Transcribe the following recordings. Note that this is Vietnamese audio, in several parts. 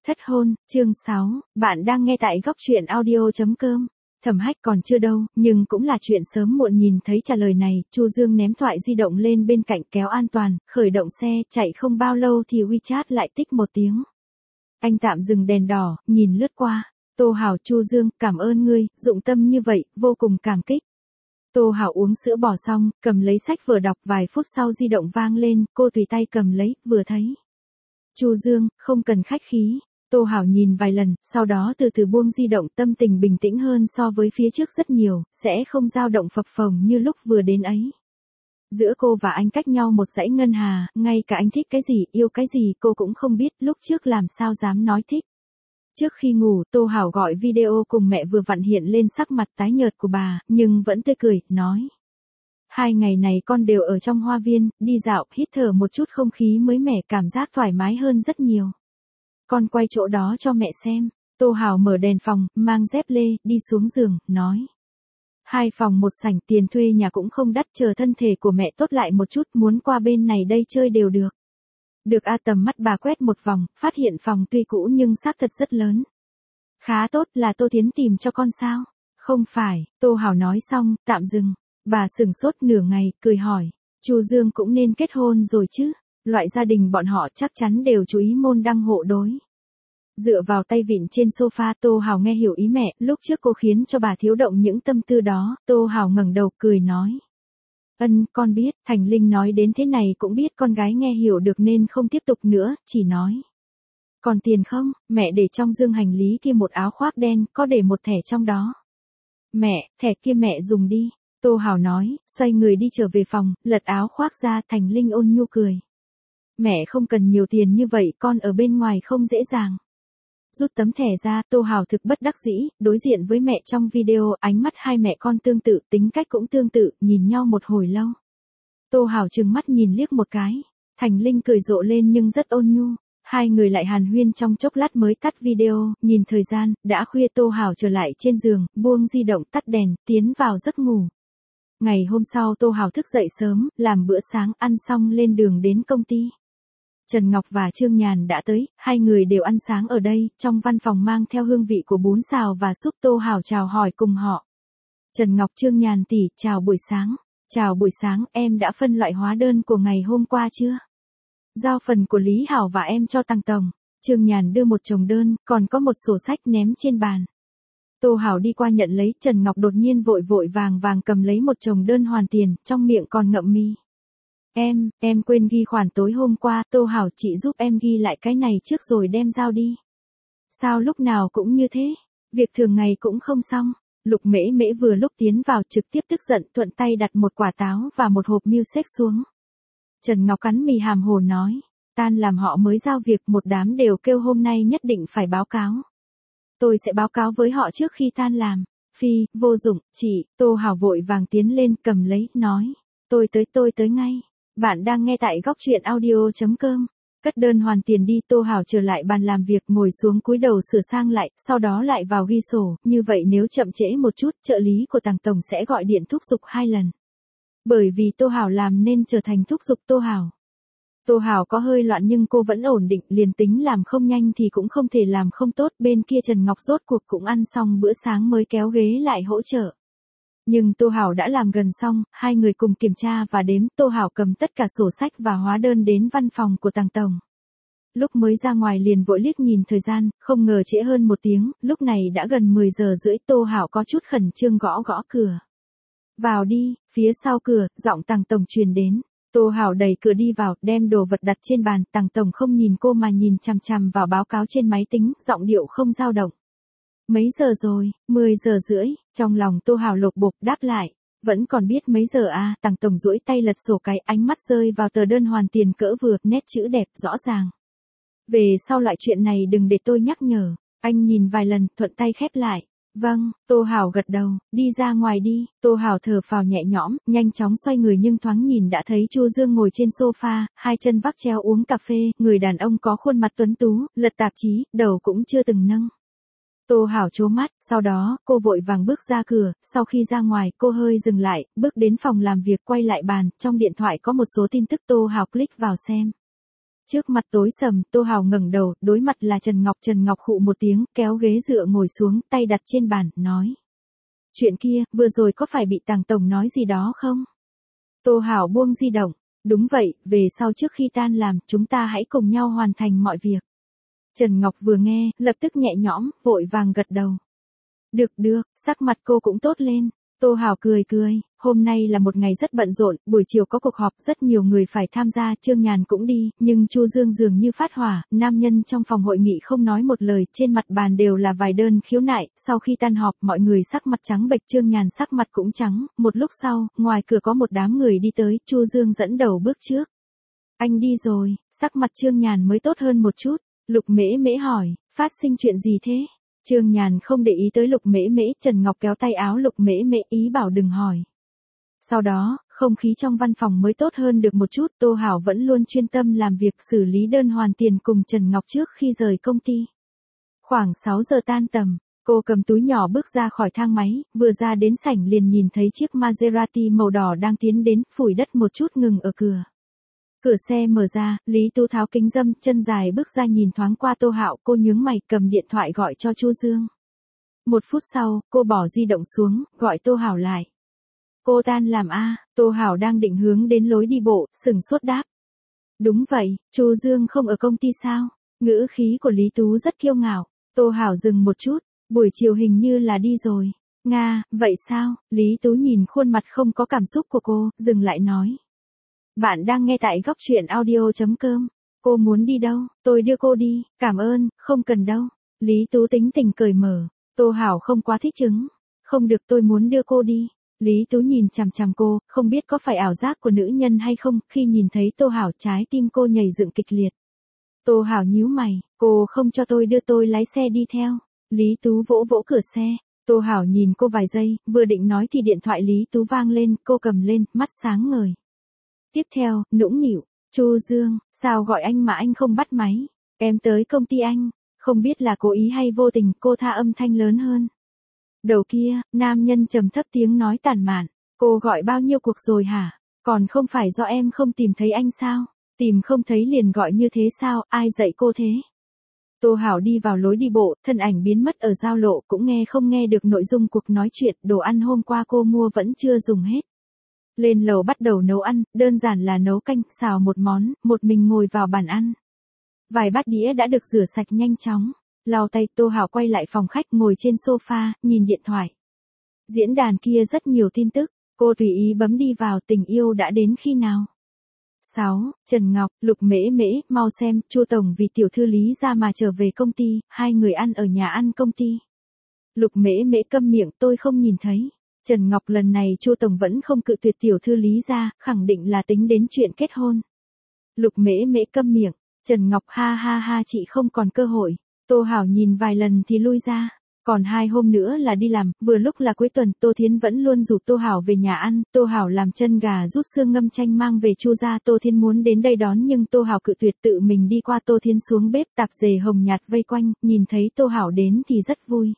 Thất hôn, chương 6, bạn đang nghe tại góc truyện audio.com. Thẩm Hách còn chưa đâu, nhưng cũng là chuyện sớm muộn. Nhìn thấy trả lời này, Chu Dương ném thoại di động lên bên cạnh kéo an toàn, khởi động xe, chạy không bao lâu thì WeChat lại tích một tiếng. Anh tạm dừng đèn đỏ, nhìn lướt qua. Tô Hảo: Chu Dương, cảm ơn ngươi, dụng tâm như vậy, vô cùng cảm kích. Tô Hảo uống sữa bò xong, cầm lấy sách vừa đọc, vài phút sau di động vang lên, cô tùy tay cầm lấy, vừa thấy. Chu Dương, không cần khách khí. Tô Hảo nhìn vài lần, sau đó từ từ buông di động, tâm tình bình tĩnh hơn so với phía trước rất nhiều, sẽ không dao động phập phồng như lúc vừa đến ấy. Giữa cô và anh cách nhau một dãy ngân hà, ngay cả anh thích cái gì, yêu cái gì cô cũng không biết, lúc trước làm sao dám nói thích. Trước khi ngủ, Tô Hảo gọi video cùng mẹ, vừa vặn hiện lên sắc mặt tái nhợt của bà, nhưng vẫn tươi cười, nói. 2 ngày này con đều ở trong hoa viên, đi dạo, hít thở một chút không khí mới mẻ, cảm giác thoải mái hơn rất nhiều. Con quay chỗ đó cho mẹ xem. Tô Hảo mở đèn phòng, mang dép lê, đi xuống giường, nói. 2 phòng 1 sảnh, tiền thuê nhà cũng không đắt, chờ thân thể của mẹ tốt lại một chút, muốn qua bên này đây chơi đều được. Được a. Tầm mắt bà quét một vòng, phát hiện phòng tuy cũ nhưng xác thật rất lớn. Khá tốt, là Tô Thiến tìm cho con sao? Không phải. Tô Hảo nói xong, tạm dừng. Bà sửng sốt nửa ngày, cười hỏi. Chu Dương cũng nên kết hôn rồi chứ? Loại gia đình bọn họ chắc chắn đều chú ý môn đăng hộ đối. Dựa vào tay vịn trên sofa, Tô Hảo nghe hiểu ý mẹ, lúc trước cô khiến cho bà thiếu động những tâm tư đó. Tô Hảo ngẩng đầu cười nói. Con biết. Thành Linh nói đến thế này cũng biết con gái nghe hiểu được nên không tiếp tục nữa, chỉ nói. Còn tiền không? Mẹ để trong dương hành lý kia một áo khoác đen, có để một thẻ trong đó. Mẹ, thẻ kia mẹ dùng đi. Tô Hảo nói, xoay người đi trở về phòng, lật áo khoác ra. Thành Linh ôn nhu cười. Mẹ không cần nhiều tiền như vậy, con ở bên ngoài không dễ dàng. Rút tấm thẻ ra, Tô Hảo thực bất đắc dĩ, đối diện với mẹ trong video, ánh mắt hai mẹ con tương tự, tính cách cũng tương tự, nhìn nhau một hồi lâu. Tô Hảo trừng mắt nhìn liếc một cái. Thành Linh cười rộ lên nhưng rất ôn nhu. Hai người lại hàn huyên trong chốc lát mới tắt video, nhìn thời gian, đã khuya. Tô Hảo trở lại trên giường, buông di động, tắt đèn, tiến vào giấc ngủ. Ngày hôm sau Tô Hảo thức dậy sớm, làm bữa sáng, ăn xong lên đường đến công ty. Trần Ngọc và Trương Nhàn đã tới, hai người đều ăn sáng ở đây, trong văn phòng mang theo hương vị của bún xào và súp. Tô Hảo chào hỏi cùng họ. Trần Ngọc: Trương Nhàn tỷ, chào buổi sáng. Chào buổi sáng, em đã phân loại hóa đơn của ngày hôm qua chưa? Giao phần của Lý Hảo và em cho Tăng tổng. Trương Nhàn đưa một chồng đơn, còn có một sổ sách ném trên bàn. Tô Hảo đi qua nhận lấy, Trần Ngọc đột nhiên vội vội vàng vàng cầm lấy một chồng đơn hoàn tiền, trong miệng còn ngậm mi. Em quên ghi khoản tối hôm qua. Tô Hảo: chị giúp em ghi lại cái này trước rồi đem giao đi. Sao lúc nào cũng như thế? Việc thường ngày cũng không xong. Lục Mễ Mễ vừa lúc tiến vào, trực tiếp tức giận, thuận tay đặt một quả táo và một hộp milkshake xuống. Trần Ngọc cắn mì hàm hồ nói. Tan làm họ mới giao việc, một đám đều kêu hôm nay nhất định phải báo cáo. Tôi sẽ báo cáo với họ trước khi tan làm. Phi, vô dụng, chị. Tô Hảo vội vàng tiến lên, cầm lấy, nói. Tôi tới ngay. Bạn đang nghe tại góc truyện audio.com. Cất đơn hoàn tiền đi. Tô Hảo trở lại bàn làm việc, ngồi xuống cúi đầu sửa sang lại, sau đó lại vào ghi sổ. Như vậy nếu chậm trễ một chút, trợ lý của Tăng tổng sẽ gọi điện thúc giục 2 lần. Bởi vì Tô Hảo làm nên trở thành thúc giục Tô Hảo. Tô Hảo có hơi loạn nhưng cô vẫn ổn định, liền tính làm không nhanh thì cũng không thể làm không tốt. Bên kia Trần Ngọc rốt cuộc cũng ăn xong bữa sáng mới kéo ghế lại hỗ trợ. Nhưng Tô Hảo đã làm gần xong, hai người cùng kiểm tra và đếm. Tô Hảo cầm tất cả sổ sách và hóa đơn đến văn phòng của Tăng tổng. Lúc mới ra ngoài liền vội liếc nhìn thời gian, không ngờ trễ hơn 1 tiếng, lúc này đã gần 10 giờ rưỡi. Tô Hảo có chút khẩn trương gõ cửa. Vào đi. Phía sau cửa, giọng Tăng tổng truyền đến. Tô Hảo đẩy cửa đi vào, đem đồ vật đặt trên bàn. Tăng tổng không nhìn cô mà nhìn chằm chằm vào báo cáo trên máy tính, giọng điệu không dao động. Mấy giờ rồi? 10 giờ rưỡi. Trong lòng Tô Hảo lột bột, đáp lại. Vẫn còn biết mấy giờ à? Tăng tổng duỗi tay lật sổ cái, ánh mắt rơi vào tờ đơn hoàn tiền cỡ vừa, nét chữ đẹp, rõ ràng. Về sau loại chuyện này đừng để tôi nhắc nhở. Anh nhìn vài lần, thuận tay khép lại. Vâng. Tô Hảo gật đầu. Đi ra ngoài đi. Tô Hảo thở phào nhẹ nhõm, nhanh chóng xoay người nhưng thoáng nhìn đã thấy Chu Dương ngồi trên sofa, 2 chân vác treo uống cà phê. Người đàn ông có khuôn mặt tuấn tú, lật tạp chí, đầu cũng chưa từng nâng. Tô Hảo trố mắt, sau đó, cô vội vàng bước ra cửa. Sau khi ra ngoài, cô hơi dừng lại, bước đến phòng làm việc, quay lại bàn, trong điện thoại có một số tin tức. Tô Hảo click vào xem. Trước mặt tối sầm, Tô Hào ngẩng đầu, đối mặt là Trần Ngọc. Trần Ngọc khụ một tiếng, kéo ghế dựa ngồi xuống, tay đặt trên bàn, nói. Chuyện kia, vừa rồi có phải bị Tàng Tổng nói gì đó không? Tô Hào buông di động. Đúng vậy, về sau trước khi tan làm, chúng ta hãy cùng nhau hoàn thành mọi việc. Trần Ngọc vừa nghe, lập tức nhẹ nhõm, vội vàng gật đầu. Được, sắc mặt cô cũng tốt lên. Tô Hào cười, hôm nay là một ngày rất bận rộn, buổi chiều có cuộc họp, rất nhiều người phải tham gia, Trương Nhàn cũng đi, nhưng Chu Dương dường như phát hỏa, nam nhân trong phòng hội nghị không nói một lời, trên mặt bàn đều là vài đơn khiếu nại, sau khi tan họp, mọi người sắc mặt trắng bệch, Trương Nhàn sắc mặt cũng trắng, một lúc sau, ngoài cửa có một đám người đi tới, Chu Dương dẫn đầu bước trước. Anh đi rồi, sắc mặt Trương Nhàn mới tốt hơn một chút, Lục Mễ Mễ hỏi, phát sinh chuyện gì thế? Trương Nhàn không để ý tới Lục Mễ Mễ, Trần Ngọc kéo tay áo Lục Mễ Mễ ý bảo đừng hỏi. Sau đó, không khí trong văn phòng mới tốt hơn được một chút, Tô Hảo vẫn luôn chuyên tâm làm việc xử lý đơn hoàn tiền cùng Trần Ngọc trước khi rời công ty. Khoảng 6 giờ tan tầm, cô cầm túi nhỏ bước ra khỏi thang máy, vừa ra đến sảnh liền nhìn thấy chiếc Maserati màu đỏ đang tiến đến, phủi đất một chút ngừng ở cửa. Cửa xe mở ra, Lý Tú tháo kính râm, chân dài bước ra nhìn thoáng qua Tô Hạo, cô nhướng mày, cầm điện thoại gọi cho Chu Dương. 1 phút sau, cô bỏ di động xuống, gọi Tô Hảo lại. Cô tan làm a? Tô Hảo đang định hướng đến lối đi bộ, sừng sốt đáp. Đúng vậy, Chu Dương không ở công ty sao? Ngữ khí của Lý Tú rất kiêu ngạo. Tô Hảo dừng một chút, buổi chiều hình như là đi rồi. Nga, vậy sao? Lý Tú nhìn khuôn mặt không có cảm xúc của cô, dừng lại nói. Bạn đang nghe tại góc truyện audio.com. Cô muốn đi đâu? Tôi đưa cô đi. Cảm ơn, không cần đâu. Lý Tú tính tình cởi mở. Tô Hảo không quá thích chứng. Không được, tôi muốn đưa cô đi. Lý Tú nhìn chằm chằm cô, không biết có phải ảo giác của nữ nhân hay không, khi nhìn thấy Tô Hảo trái tim cô nhảy dựng kịch liệt. Tô Hảo nhíu mày, cô không cho tôi đưa, tôi lái xe đi theo. Lý Tú vỗ vỗ cửa xe. Tô Hảo nhìn cô vài giây, vừa định nói thì điện thoại Lý Tú vang lên, cô cầm lên, mắt sáng ngời. Tiếp theo, nũng nịu, Chu Dương, sao gọi anh mà anh không bắt máy? Em tới công ty anh, không biết là cố ý hay vô tình, cô tha âm thanh lớn hơn. Đầu kia, nam nhân trầm thấp tiếng nói tản mạn, cô gọi bao nhiêu cuộc rồi hả? Còn không phải do em không tìm thấy anh sao? Tìm không thấy liền gọi như thế sao, ai dạy cô thế? Tô Hảo đi vào lối đi bộ, thân ảnh biến mất ở giao lộ, cũng không nghe được nội dung cuộc nói chuyện, đồ ăn hôm qua cô mua vẫn chưa dùng hết. Lên lầu bắt đầu nấu ăn, đơn giản là nấu canh, xào một món, một mình ngồi vào bàn ăn. Vài bát đĩa đã được rửa sạch nhanh chóng. Lau tay, Tô Hảo quay lại phòng khách ngồi trên sofa, nhìn điện thoại. Diễn đàn kia rất nhiều tin tức, cô tùy ý bấm đi vào, tình yêu đã đến khi nào? 6. Trần Ngọc, Lục Mễ Mễ, mau xem, Chu Tổng vì tiểu thư Lý ra mà trở về công ty, hai người ăn ở nhà ăn công ty. Lục Mễ Mễ câm miệng, tôi không nhìn thấy. Trần Ngọc lần này Chu Tổng vẫn không cự tuyệt tiểu thư Lý ra, khẳng định là tính đến chuyện kết hôn. Lục Mễ Mễ câm miệng, Trần Ngọc ha ha ha, chị không còn cơ hội. Tô Hảo nhìn vài lần thì lui ra. Còn 2 hôm nữa là đi làm, vừa lúc là cuối tuần, Tô Thiến vẫn luôn rủ Tô Hảo về nhà ăn, Tô Hảo làm chân gà rút xương ngâm chanh mang về Chu gia, Tô Thiến muốn đến đây đón nhưng Tô Hảo cự tuyệt, tự mình đi qua. Tô Thiến xuống bếp, tạp dề hồng nhạt vây quanh, nhìn thấy Tô Hảo đến thì rất vui.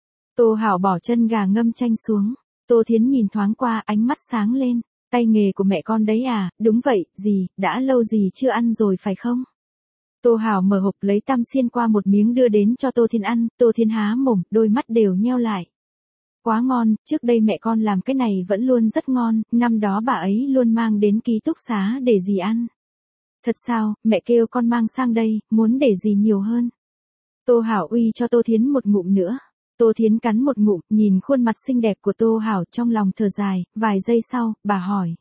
Tô Hảo bỏ chân gà ngâm chanh xuống, Tô Thiến nhìn thoáng qua, ánh mắt sáng lên, tay nghề của mẹ con đấy à? Đúng vậy, gì, đã lâu gì chưa ăn rồi phải không? Tô Hảo mở hộp lấy tam xiên qua một miếng đưa đến cho Tô Thiên ăn, Tô Thiên há mồm, đôi mắt đều nheo lại. Quá ngon, trước đây mẹ con làm cái này vẫn luôn rất ngon, năm đó bà ấy luôn mang đến ký túc xá để dì ăn. Thật sao, mẹ kêu con mang sang đây, muốn để dì nhiều hơn. Tô Hảo uy cho Tô Thiến một ngụm nữa. Tô Thiến cắn một ngụm, nhìn khuôn mặt xinh đẹp của Tô Hảo trong lòng thở dài, vài giây sau, bà hỏi.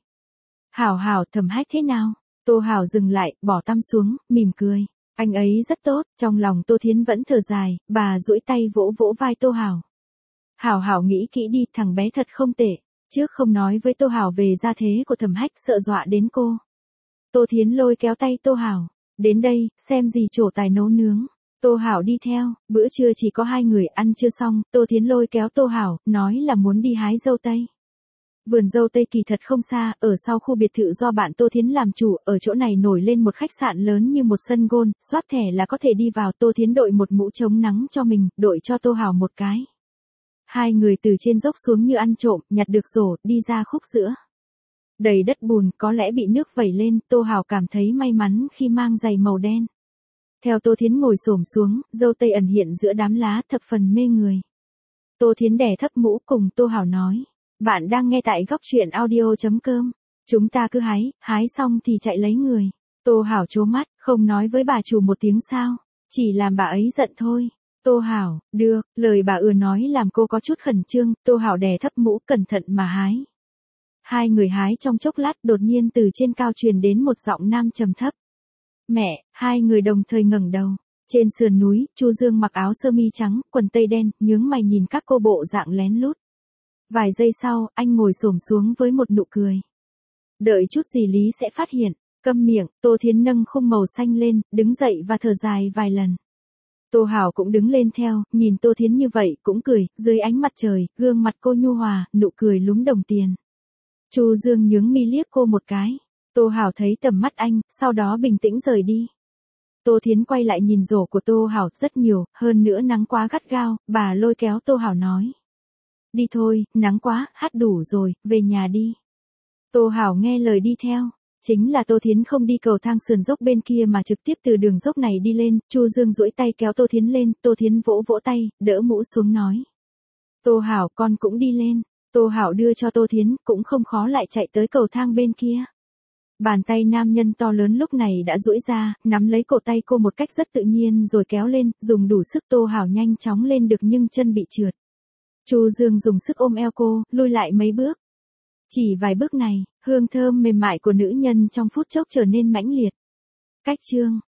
Hảo, Thẩm Hách thế nào? Tô Hảo dừng lại, bỏ tăm xuống, mỉm cười. Anh ấy rất tốt, trong lòng Tô Thiến vẫn thở dài, bà duỗi tay vỗ vỗ vai Tô Hảo. Hảo nghĩ kỹ đi, thằng bé thật không tệ. Trước không nói với Tô Hảo về gia thế của Thẩm Hách, sợ dọa đến cô. Tô Thiến lôi kéo tay Tô Hảo. Đến đây, xem gì trổ tài nấu nướng. Tô Hảo đi theo, bữa trưa chỉ có 2 người, ăn chưa xong, Tô Thiến lôi kéo Tô Hảo, nói là muốn đi hái dâu tây. Vườn dâu tây kỳ thật không xa, ở sau khu biệt thự do bạn Tô Thiến làm chủ, ở chỗ này nổi lên một khách sạn lớn như một sân gôn, soát thẻ là có thể đi vào. Tô Thiến đội một mũ chống nắng cho mình, đội cho Tô Hảo một cái. 2 người từ trên dốc xuống như ăn trộm, nhặt được rổ, đi ra khúc giữa. Đầy đất bùn, có lẽ bị nước vẩy lên, Tô Hảo cảm thấy may mắn khi mang giày màu đen. Theo Tô Thiến ngồi xổm xuống, râu tây ẩn hiện giữa đám lá thập phần mê người. Tô Thiến đè thấp mũ cùng Tô Hảo nói. Bạn đang nghe tại góc truyện audio.com. Chúng ta cứ hái xong thì chạy lấy người. Tô Hảo trố mắt, không nói với bà chủ một tiếng sao. Chỉ làm bà ấy giận thôi. Tô Hảo, được, lời bà nói làm cô có chút khẩn trương, Tô Hảo đè thấp mũ cẩn thận mà hái. Hai người hái trong chốc lát đột nhiên từ trên cao truyền đến một giọng nam trầm thấp. Mẹ, hai người đồng thời ngẩng đầu. Trên sườn núi, Chu Dương mặc áo sơ mi trắng, quần tây đen, nhướng mày nhìn các cô bộ dạng lén lút. Vài giây sau, anh ngồi xổm xuống với một nụ cười. Đợi chút gì Lý sẽ phát hiện. Câm miệng, Tô Thiến nâng khung màu xanh lên, đứng dậy và thở dài vài lần. Tô Hảo cũng đứng lên theo, nhìn Tô Thiến như vậy, cũng cười, dưới ánh mặt trời, gương mặt cô nhu hòa, nụ cười lúm đồng tiền. Chu Dương nhướng mi liếc cô một cái. Tô Hảo thấy tầm mắt anh, sau đó bình tĩnh rời đi. Tô Thiến quay lại nhìn rổ của Tô Hảo rất nhiều, hơn nữa nắng quá gắt gao, bà lôi kéo Tô Hảo nói. Đi thôi, nắng quá, hát đủ rồi, về nhà đi. Tô Hảo nghe lời đi theo. Chính là Tô Thiến không đi cầu thang sườn dốc bên kia mà trực tiếp từ đường dốc này đi lên, Chu Dương duỗi tay kéo Tô Thiến lên, Tô Thiến vỗ vỗ tay, đỡ mũ xuống nói. Tô Hảo con cũng đi lên. Tô Hảo đưa cho Tô Thiến, cũng không khó lại chạy tới cầu thang bên kia. Bàn tay nam nhân to lớn lúc này đã duỗi ra, nắm lấy cổ tay cô một cách rất tự nhiên rồi kéo lên, dùng đủ sức Tô Hảo nhanh chóng lên được nhưng chân bị trượt. Chu Dương dùng sức ôm eo cô, lùi lại mấy bước. Chỉ vài bước này, hương thơm mềm mại của nữ nhân trong phút chốc trở nên mãnh liệt. Cách chương